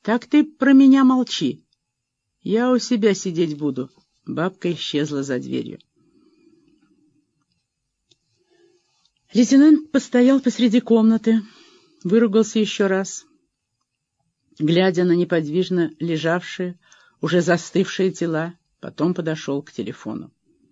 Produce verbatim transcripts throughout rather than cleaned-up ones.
Так ты про меня молчи. Я у себя сидеть буду. Бабка исчезла за дверью. Лейтенант постоял посреди комнаты, выругался еще раз, глядя на неподвижно лежавшие, уже застывшие тела, потом подошел к телефону.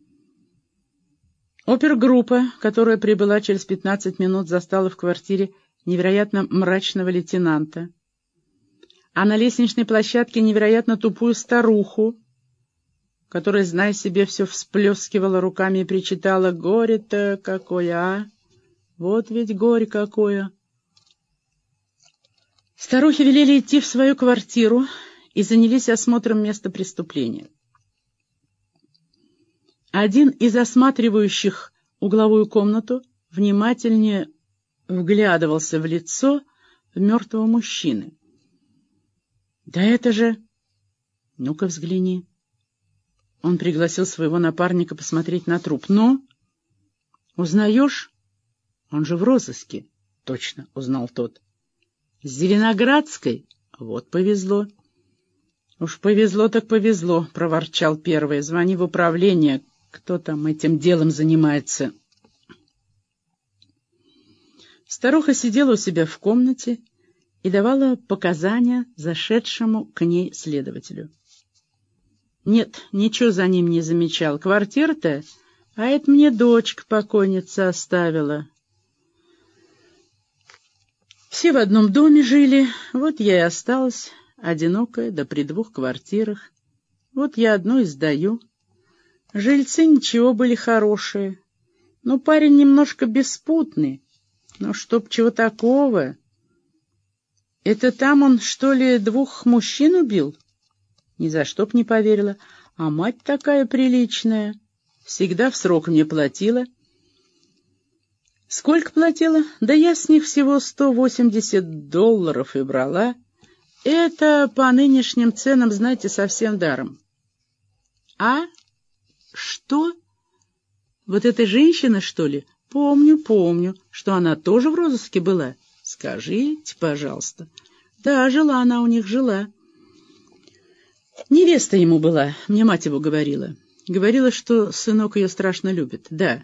Опергруппа, которая прибыла через пятнадцать минут, застала в квартире невероятно мрачного лейтенанта, а на лестничной площадке невероятно тупую старуху, которая, зная себе, все всплескивала руками и причитала: «Горе-то какое, а! Вот ведь горе какое!» Старухи велели идти в свою квартиру и занялись осмотром места преступления. Один из осматривающих угловую комнату внимательнее вглядывался в лицо мертвого мужчины. «Да это же... Ну-ка взгляни». Он пригласил своего напарника посмотреть на труп. «Ну, узнаешь? Он же в розыске». «Точно», — узнал тот. «С Зеленоградской? Вот повезло». «Уж повезло так повезло», — проворчал первый. «Звони в управление. Кто там этим делом занимается?» Старуха сидела у себя в комнате и давала показания зашедшему к ней следователю. «Нет, ничего за ним не замечал. Квартира-то, а это мне дочка покойница оставила. Все в одном доме жили, вот я и осталась, одинокая, да при двух квартирах. Вот я одну и сдаю. Жильцы ничего были хорошие. Ну, парень немножко беспутный. Но чтоб чего такого... Это там он, что ли, двух мужчин убил?» Ни за что б не поверила. А мать такая приличная. Всегда в срок мне платила. Сколько платила? Да я с них всего сто восемьдесят долларов и брала. Это по нынешним ценам, знаете, совсем даром. А? Что? Вот эта женщина, что ли? Помню, помню, что она тоже в розыске была. Скажите, пожалуйста. Да, жила она у них, жила. Невеста ему была, мне мать его говорила. Говорила, что сынок ее страшно любит, да.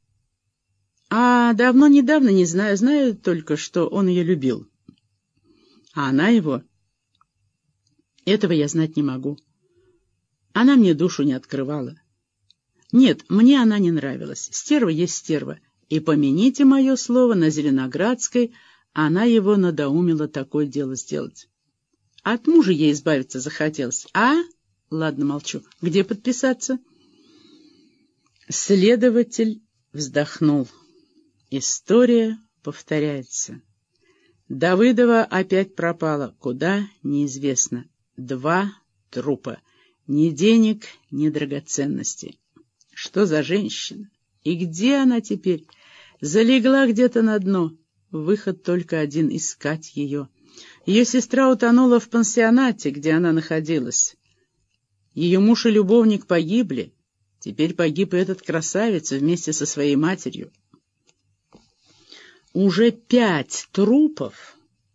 А давно-недавно не знаю, знаю только, что он ее любил. А она его... Этого я знать не могу. Она мне душу не открывала. Нет, мне она не нравилась. Стерва есть стерва. И помяните мое слово, на Зеленоградской она его надоумила такое дело сделать. От мужа ей избавиться захотелось. А? Ладно, молчу. Где подписаться? Следователь вздохнул. История повторяется. Давыдова опять пропала. Куда? Неизвестно. Два трупа. Ни денег, ни драгоценностей. Что за женщина? И где она теперь? Залегла где-то на дно. Выход только один — искать ее. Ее сестра утонула в пансионате, где она находилась. Ее муж и любовник погибли. Теперь погиб и этот красавец вместе со своей матерью. Уже пять трупов,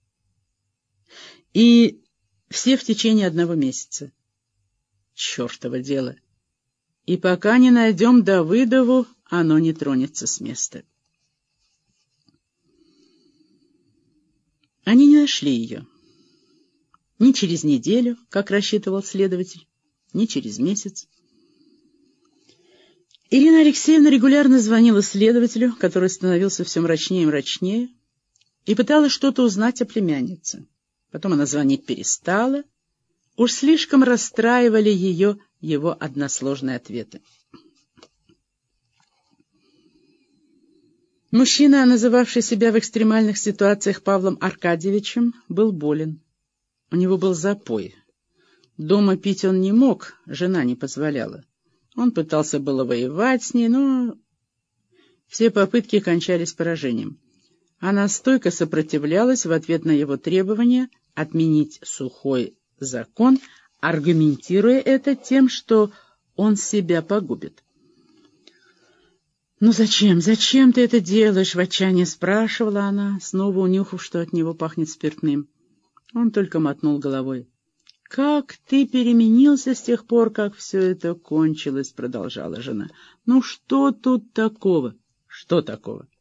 и все в течение одного месяца. Чертово дело. И пока не найдем Давыдову, оно не тронется с места. Они не нашли ее. Ни через неделю, как рассчитывал следователь, ни через месяц. Ирина Алексеевна регулярно звонила следователю, который становился все мрачнее и мрачнее, и пыталась что-то узнать о племяннице. Потом она звонить перестала. Уж слишком расстраивали ее его односложные ответы. Мужчина, называвший себя в экстремальных ситуациях Павлом Аркадьевичем, был болен. У него был запой. Дома пить он не мог, жена не позволяла. Он пытался было воевать с ней, но все попытки кончались поражением. Она стойко сопротивлялась в ответ на его требование отменить сухой закон, аргументируя это тем, что он себя погубит. «Ну зачем, зачем ты это делаешь?» — в отчаянии спрашивала она, снова унюхав, что от него пахнет спиртным. Он только мотнул головой. «Как ты переменился с тех пор, как все это кончилось», — продолжала жена. «Ну что тут такого?» «Что такого?»